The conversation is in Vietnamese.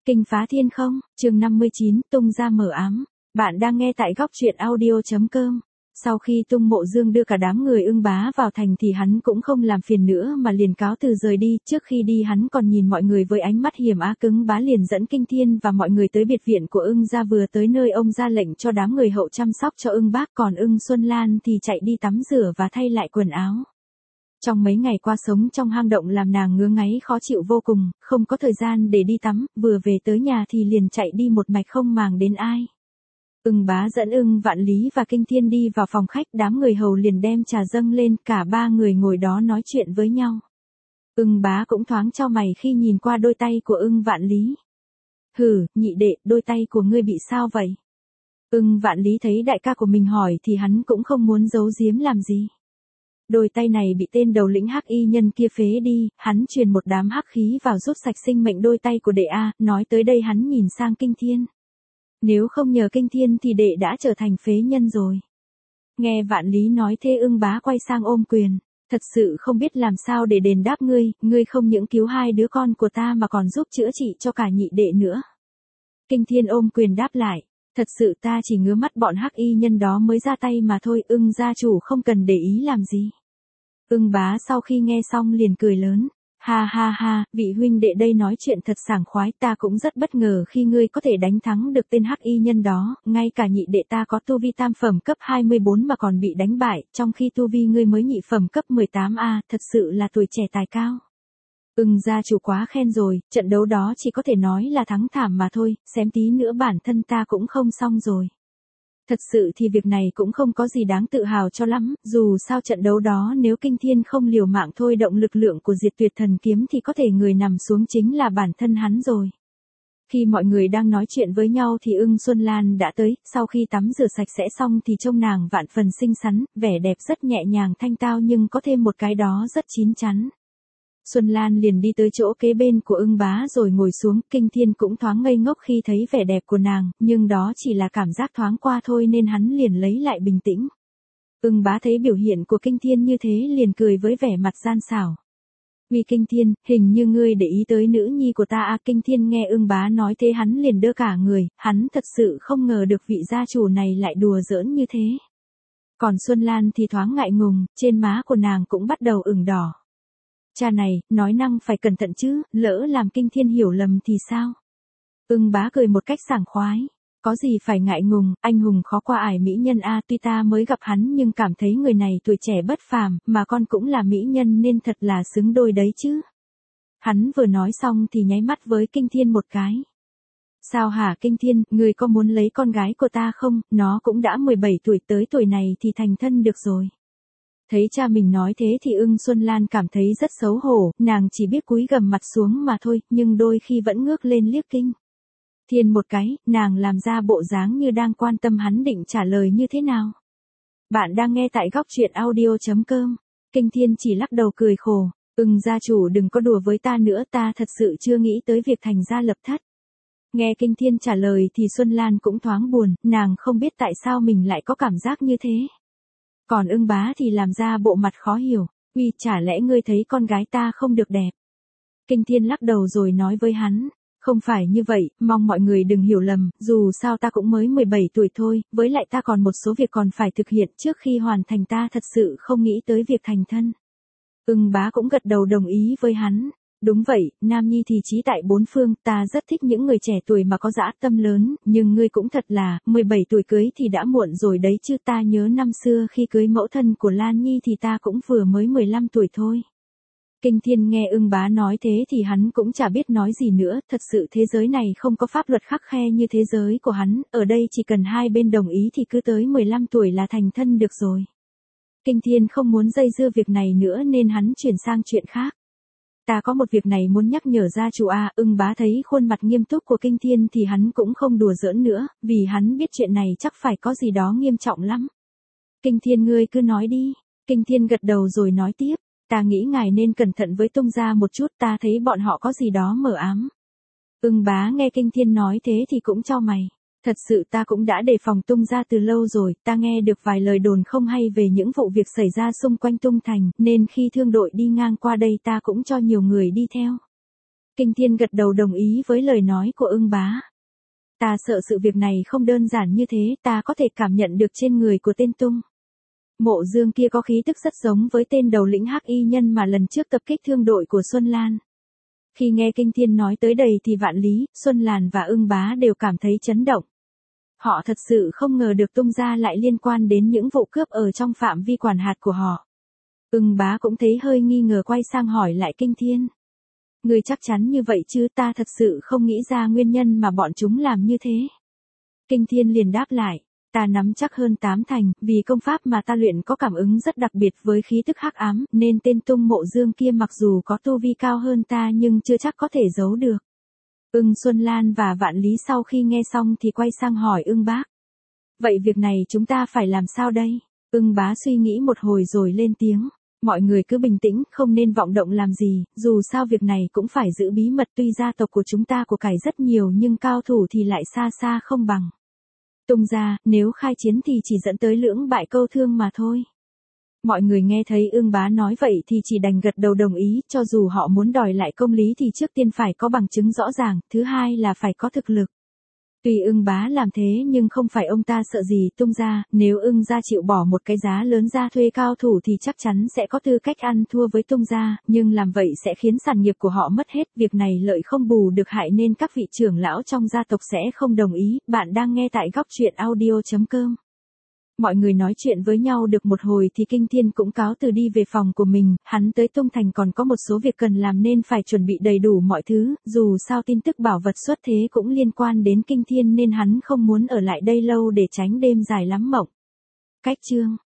Kinh phá thiên không, chương 59, tung ra mở ám. Bạn đang nghe tại góc truyện audio.com. Sau khi Tung Mộ Dương đưa cả đám người Ưng Bá vào thành thì hắn cũng không làm phiền nữa mà liền cáo từ rời đi. Trước khi đi hắn còn nhìn mọi người với ánh mắt hiểm á. Ưng Bá liền dẫn Kinh Thiên và mọi người tới biệt viện của Ưng gia, vừa tới nơi ông ra lệnh cho đám người hậu chăm sóc cho Ưng Bác, còn Ưng Xuân Lan thì chạy đi tắm rửa và thay lại quần áo. Trong mấy ngày qua sống trong hang động làm nàng ngứa ngáy khó chịu vô cùng, không có thời gian để đi tắm, vừa về tới nhà thì liền chạy đi một mạch không màng đến ai. Ưng Bá dẫn Ưng Vạn Lý và Kinh Thiên đi vào phòng khách, đám người hầu liền đem trà dâng lên, cả ba người ngồi đó nói chuyện với nhau. Ưng Bá cũng thoáng chau mày khi nhìn qua đôi tay của Ưng Vạn Lý. Hừ, nhị đệ, đôi tay của ngươi bị sao vậy? Ưng Vạn Lý thấy đại ca của mình hỏi thì hắn cũng không muốn giấu giếm làm gì. Đôi tay này bị tên đầu lĩnh hắc y nhân kia phế đi, hắn truyền một đám hắc khí vào rút sạch sinh mệnh đôi tay của đệ a. Nói tới đây hắn nhìn sang Kinh Thiên. Nếu không nhờ Kinh Thiên thì đệ đã trở thành phế nhân rồi. Nghe Vạn Lý nói thế Ưng Bá quay sang ôm quyền. Thật sự không biết làm sao để đền đáp ngươi, ngươi không những cứu hai đứa con của ta mà còn giúp chữa trị cho cả nhị đệ nữa. Kinh Thiên ôm quyền đáp lại. Thật sự ta chỉ ngứa mắt bọn hắc y nhân đó mới ra tay mà thôi, Ưng gia chủ không cần để ý làm gì. Ưng Bá sau khi nghe xong liền cười lớn. Ha ha ha, vị huynh đệ đây nói chuyện thật sảng khoái, ta cũng rất bất ngờ khi ngươi có thể đánh thắng được tên hắc y nhân đó, ngay cả nhị đệ ta có tu vi tam phẩm cấp 24 mà còn bị đánh bại, trong khi tu vi ngươi mới nhị phẩm cấp 18A, thật sự là tuổi trẻ tài cao. Ưng gia chủ quá khen rồi, trận đấu đó chỉ có thể nói là thắng thảm mà thôi, xém tí nữa bản thân ta cũng không xong rồi. Thật sự thì việc này cũng không có gì đáng tự hào cho lắm, dù sao trận đấu đó nếu Kinh Thiên không liều mạng thôi động lực lượng của Diệt Tuyệt Thần Kiếm thì có thể người nằm xuống chính là bản thân hắn rồi. Khi mọi người đang nói chuyện với nhau thì Ưng Xuân Lan đã tới, sau khi tắm rửa sạch sẽ xong thì trông nàng vạn phần xinh xắn, vẻ đẹp rất nhẹ nhàng thanh tao nhưng có thêm một cái đó rất chín chắn. Xuân Lan liền đi tới chỗ kế bên của Ưng Bá rồi ngồi xuống, Kinh Thiên cũng thoáng ngây ngốc khi thấy vẻ đẹp của nàng, nhưng đó chỉ là cảm giác thoáng qua thôi nên hắn liền lấy lại bình tĩnh. Ưng Bá thấy biểu hiện của Kinh Thiên như thế liền cười với vẻ mặt gian xảo. Vì Kinh Thiên, hình như ngươi để ý tới nữ nhi của ta à? Kinh Thiên nghe Ưng Bá nói thế hắn liền đơ cả người, hắn thật sự không ngờ được vị gia chủ này lại đùa giỡn như thế. Còn Xuân Lan thì thoáng ngại ngùng, trên má của nàng cũng bắt đầu ửng đỏ. Cha này, nói năng phải cẩn thận chứ, lỡ làm Kinh Thiên hiểu lầm thì sao? Ưng Bá cười một cách sảng khoái. Có gì phải ngại ngùng, anh hùng khó qua ải mỹ nhân a. Tuy ta mới gặp hắn nhưng cảm thấy người này tuổi trẻ bất phàm, mà con cũng là mỹ nhân nên thật là xứng đôi đấy chứ. Hắn vừa nói xong thì nháy mắt với Kinh Thiên một cái. Sao hả Kinh Thiên, người có muốn lấy con gái của ta không? Nó cũng đã 17 tuổi, tới tuổi này thì thành thân được rồi. Thấy cha mình nói thế thì Ưng Xuân Lan cảm thấy rất xấu hổ, nàng chỉ biết cúi gằm mặt xuống mà thôi, nhưng đôi khi vẫn ngước lên liếc Kinh Thiên một cái, nàng làm ra bộ dáng như đang quan tâm hắn định trả lời như thế nào. Bạn đang nghe tại góc truyện audio.com. Kinh Thiên chỉ lắc đầu cười khổ. Ưng gia chủ đừng có đùa với ta nữa, ta thật sự chưa nghĩ tới việc thành gia lập thất. Nghe Kinh Thiên trả lời thì Xuân Lan cũng thoáng buồn, nàng không biết tại sao mình lại có cảm giác như thế. Còn Ưng Bá thì làm ra bộ mặt khó hiểu, uy chả lẽ ngươi thấy con gái ta không được đẹp. Kinh Thiên lắc đầu rồi nói với hắn, không phải như vậy, mong mọi người đừng hiểu lầm, dù sao ta cũng mới 17 tuổi thôi, với lại ta còn một số việc còn phải thực hiện trước khi hoàn thành, ta thật sự không nghĩ tới việc thành thân. Ưng Bá cũng gật đầu đồng ý với hắn. Đúng vậy, nam nhi thì chí tại bốn phương, ta rất thích những người trẻ tuổi mà có dã tâm lớn, nhưng ngươi cũng thật là, 17 tuổi cưới thì đã muộn rồi đấy chứ. Ta nhớ năm xưa khi cưới mẫu thân của Lan Nhi thì ta cũng vừa mới 15 tuổi thôi. Kinh Thiên nghe Ưng Bá nói thế thì hắn cũng chả biết nói gì nữa, thật sự thế giới này không có pháp luật khắt khe như thế giới của hắn, ở đây chỉ cần hai bên đồng ý thì cứ tới 15 tuổi là thành thân được rồi. Kinh Thiên không muốn dây dưa việc này nữa nên hắn chuyển sang chuyện khác. Ta có một việc này muốn nhắc nhở gia chủ a. Ưng Bá thấy khuôn mặt nghiêm túc của Kinh Thiên thì hắn cũng không đùa giỡn nữa, vì hắn biết chuyện này chắc phải có gì đó nghiêm trọng lắm. Kinh Thiên ngươi cứ nói đi. Kinh Thiên gật đầu rồi nói tiếp, ta nghĩ ngài nên cẩn thận với Tung gia một chút, ta thấy bọn họ có gì đó mờ ám. Ưng Bá nghe Kinh Thiên nói thế thì cũng chau mày. Thật sự ta cũng đã đề phòng Tung gia từ lâu rồi, ta nghe được vài lời đồn không hay về những vụ việc xảy ra xung quanh Tung thành, nên khi thương đội đi ngang qua đây ta cũng cho nhiều người đi theo. Kinh Thiên gật đầu đồng ý với lời nói của Ưng Bá. Ta sợ sự việc này không đơn giản như thế, ta có thể cảm nhận được trên người của tên Tung Mộ Dương kia có khí tức rất giống với tên đầu lĩnh Hắc Y Nhân mà lần trước tập kích thương đội của Xuân Lan. Khi nghe Kinh Thiên nói tới đây thì Vạn Lý, Xuân Lan và Ưng Bá đều cảm thấy chấn động. Họ thật sự không ngờ được Tung gia lại liên quan đến những vụ cướp ở trong phạm vi quản hạt của họ. Ưng Bá cũng thấy hơi nghi ngờ, quay sang hỏi lại Kinh Thiên. Người chắc chắn như vậy chứ? Ta thật sự không nghĩ ra nguyên nhân mà bọn chúng làm như thế. Kinh Thiên liền đáp lại. Ta nắm chắc hơn 8 thành, vì công pháp mà ta luyện có cảm ứng rất đặc biệt với khí tức hắc ám, nên tên Tung Mộ Dương kia mặc dù có tu vi cao hơn ta nhưng chưa chắc có thể giấu được. Xuân Lan và Vạn Lý sau khi nghe xong thì quay sang hỏi Ưng Bác. Vậy việc này chúng ta phải làm sao đây? Ưng Bá suy nghĩ một hồi rồi lên tiếng. Mọi người cứ bình tĩnh, không nên vọng động làm gì, dù sao việc này cũng phải giữ bí mật, tuy gia tộc của chúng ta của cải rất nhiều nhưng cao thủ thì lại xa xa không bằng. Tung gia, nếu khai chiến thì chỉ dẫn tới lưỡng bại câu thương mà thôi. Mọi người nghe thấy Ưng Bá nói vậy thì chỉ đành gật đầu đồng ý, cho dù họ muốn đòi lại công lý thì trước tiên phải có bằng chứng rõ ràng, thứ hai là phải có thực lực. Tuy Ưng Bá làm thế nhưng không phải ông ta sợ gì Tung gia, nếu Ưng gia chịu bỏ một cái giá lớn ra thuê cao thủ thì chắc chắn sẽ có tư cách ăn thua với Tung gia, nhưng làm vậy sẽ khiến sản nghiệp của họ mất hết, việc này lợi không bù được hại nên các vị trưởng lão trong gia tộc sẽ không đồng ý. Bạn đang nghe tại Góc Truyện Audio.com. Mọi người nói chuyện với nhau được một hồi thì Kinh Thiên cũng cáo từ đi về phòng của mình, hắn tới Tung Thành còn có một số việc cần làm nên phải chuẩn bị đầy đủ mọi thứ, dù sao tin tức bảo vật xuất thế cũng liên quan đến Kinh Thiên nên hắn không muốn ở lại đây lâu để tránh đêm dài lắm mộng. Cách chương